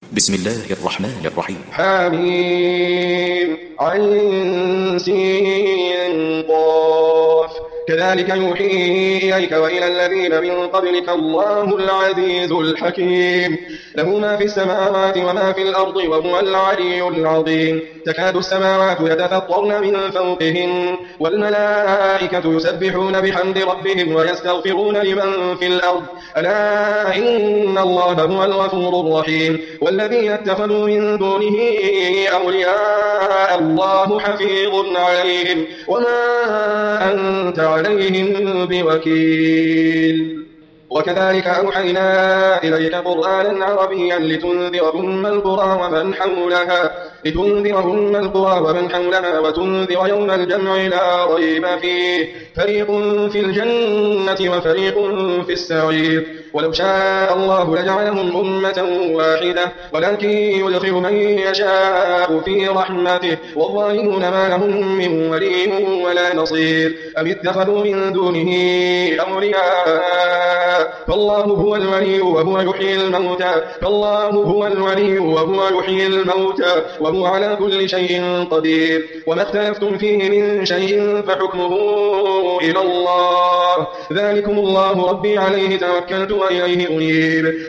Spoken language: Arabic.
بسم الله الرحمن الرحيم. حميم عين سين قاف كذلك يوحي إليك وإلى الذين من قبلك الله العزيز الحكيم له ما في السماوات وما في الأرض وهو العلي العظيم تكاد السماوات يتفطرن من فوقهن والملائكة يسبحون بحمد ربهم ويستغفرون لمن في الأرض ألا إن الله هو الغفور الرحيم والذين اتخذوا من دونه أولياء الله حفيظ عليهم وما أنت عليهم بوكيل وكذلك أوحينا إليك قرآنا عربيا لتنذر أم القرى ومن حولها وتنذر يوم الجمع لا ريب فيه فريق في الجنة وفريق في السعير ولو شاء الله لجعلهم أمة واحدة ولكن يدخل من يشاء في رحمته والظالمون ما لهم من ولي ولا نصير أم اتخذوا من دونه أولياء فالله هو الولي وهو يحيي الموتى وهو على كل شيء قدير وما اختلفتم فيه من شيء فحكمه إلى الله ذلكم الله ربي عليه توكلت وإليه أنيب